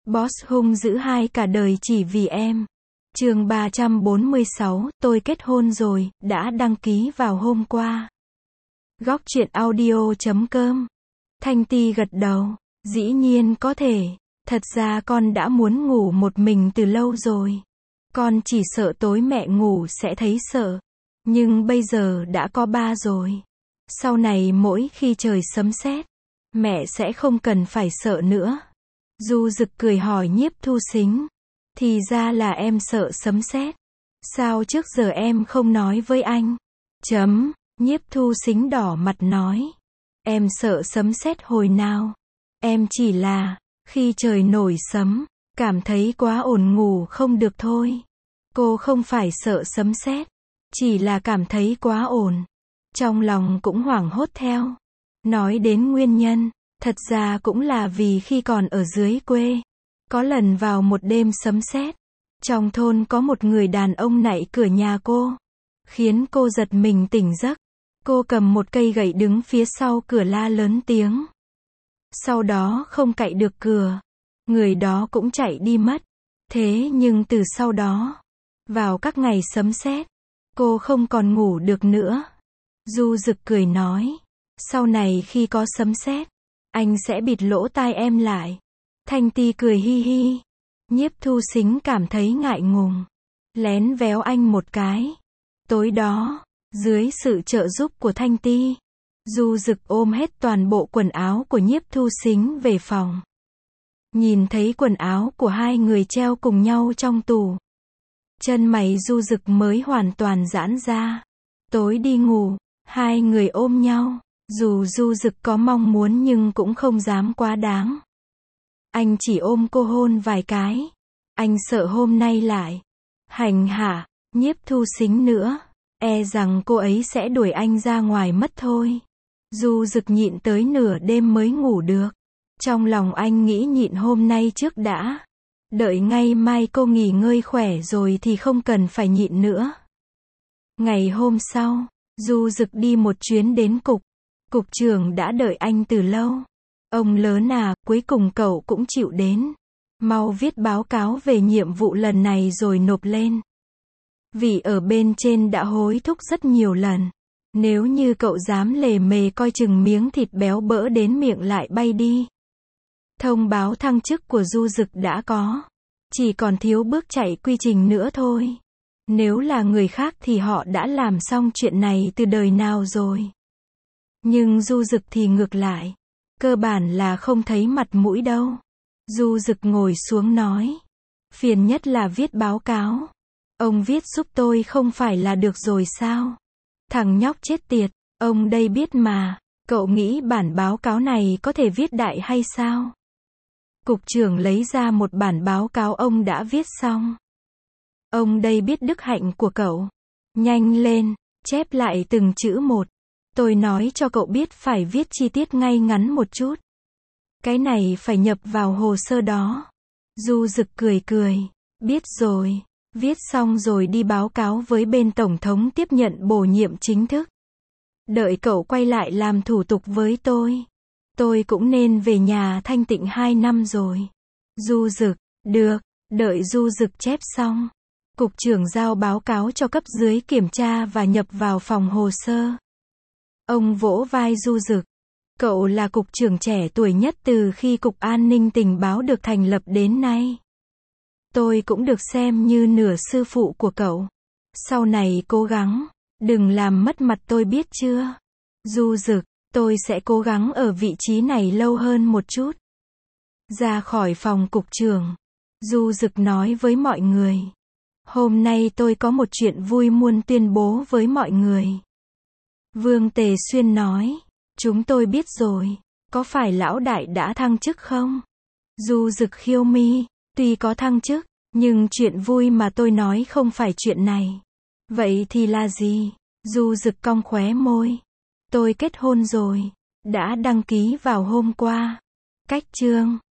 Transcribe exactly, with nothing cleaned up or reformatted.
Boss hung dữ hai cả đời chỉ vì em. Chương ba trăm bốn mươi sáu, tôi kết hôn rồi, đã đăng ký vào hôm qua. Góc truyện audio chấm com. Thanh Ti gật đầu, dĩ nhiên có thể, thật ra con đã muốn ngủ một mình từ lâu rồi. Con chỉ sợ tối mẹ ngủ sẽ thấy sợ, nhưng bây giờ đã có ba rồi. Sau này mỗi khi trời sấm sét, mẹ sẽ không cần phải sợ nữa. Du Dực cười hỏi Nhiếp Thu Sính, thì ra là em sợ sấm sét. Sao trước giờ em không nói với anh? Chấm, Nhiếp Thu Sính đỏ mặt nói. Em sợ sấm sét hồi nào? Em chỉ là, khi trời nổi sấm, cảm thấy quá ổn ngủ không được thôi. Cô không phải sợ sấm sét, chỉ là cảm thấy quá ổn. Trong lòng cũng hoảng hốt theo. Nói đến nguyên nhân, thật ra cũng là vì khi còn ở dưới quê, có lần vào một đêm sấm sét, trong thôn có một người đàn ông nạy cửa nhà cô, khiến cô giật mình tỉnh giấc. Cô cầm một cây gậy đứng phía sau cửa la lớn tiếng. Sau đó không cạy được cửa, người đó cũng chạy đi mất. Thế nhưng từ sau đó, vào các ngày sấm sét, cô không còn ngủ được nữa. Du Dực cười nói, sau này khi có sấm sét, anh sẽ bịt lỗ tai em lại. Thanh Ti cười hi hi. Nhiếp Thu Sính cảm thấy ngại ngùng, lén véo anh một cái. Tối đó, dưới sự trợ giúp của Thanh Ti, Du Dực ôm hết toàn bộ quần áo của Nhiếp Thu Sính về phòng. Nhìn thấy quần áo của hai người treo cùng nhau trong tủ, chân mày Du Dực mới hoàn toàn giãn ra. Tối đi ngủ, hai người ôm nhau. Dù Du Dực có mong muốn nhưng cũng không dám quá đáng. Anh chỉ ôm cô hôn vài cái. Anh sợ hôm nay lại hành hạ Nhiếp Thu Sính nữa, e rằng cô ấy sẽ đuổi anh ra ngoài mất thôi. Du Dực nhịn tới nửa đêm mới ngủ được. Trong lòng anh nghĩ nhịn hôm nay trước đã. Đợi ngày mai cô nghỉ ngơi khỏe rồi thì không cần phải nhịn nữa. Ngày hôm sau, Du Dực đi một chuyến đến cục. Cục trưởng đã đợi anh từ lâu. Ông lớn à, cuối cùng cậu cũng chịu đến. Mau viết báo cáo về nhiệm vụ lần này rồi nộp lên. Vì ở bên trên đã hối thúc rất nhiều lần. Nếu như cậu dám lề mề coi chừng miếng thịt béo bỡ đến miệng lại bay đi. Thông báo thăng chức của Du Dực đã có. Chỉ còn thiếu bước chạy quy trình nữa thôi. Nếu là người khác thì họ đã làm xong chuyện này từ đời nào rồi. Nhưng Du Dực thì ngược lại. Cơ bản là không thấy mặt mũi đâu. Du Dực ngồi xuống nói. Phiền nhất là viết báo cáo. Ông viết giúp tôi không phải là được rồi sao? Thằng nhóc chết tiệt, ông đây biết mà. Cậu nghĩ bản báo cáo này có thể viết đại hay sao? Cục trưởng lấy ra một bản báo cáo ông đã viết xong. Ông đây biết đức hạnh của cậu. Nhanh lên, chép lại từng chữ một. Tôi nói cho cậu biết phải viết chi tiết ngay ngắn một chút. Cái này phải nhập vào hồ sơ đó. Du Dực cười cười. Biết rồi. Viết xong rồi đi báo cáo với bên Tổng thống tiếp nhận bổ nhiệm chính thức. Đợi cậu quay lại làm thủ tục với tôi. Tôi cũng nên về nhà thanh tịnh hai năm rồi. Du Dực, được. Đợi Du Dực chép xong. Cục trưởng giao báo cáo cho cấp dưới kiểm tra và nhập vào phòng hồ sơ. Ông vỗ vai Du Dực. Cậu là cục trưởng trẻ tuổi nhất từ khi Cục An ninh Tình báo được thành lập đến nay. Tôi cũng được xem như nửa sư phụ của cậu. Sau này cố gắng, đừng làm mất mặt tôi biết chưa? Du Dực, tôi sẽ cố gắng ở vị trí này lâu hơn một chút. Ra khỏi phòng cục trưởng, Du Dực nói với mọi người. Hôm nay tôi có một chuyện vui muốn tuyên bố với mọi người. Vương Tề Xuyên nói. Chúng tôi biết rồi. Có phải lão đại đã thăng chức không? Du Dực khiêu mi. Tuy có thăng chức, nhưng chuyện vui mà tôi nói không phải chuyện này. Vậy thì là gì? Du Dực cong khóe môi. Tôi kết hôn rồi. Đã đăng ký vào hôm qua. Cách chương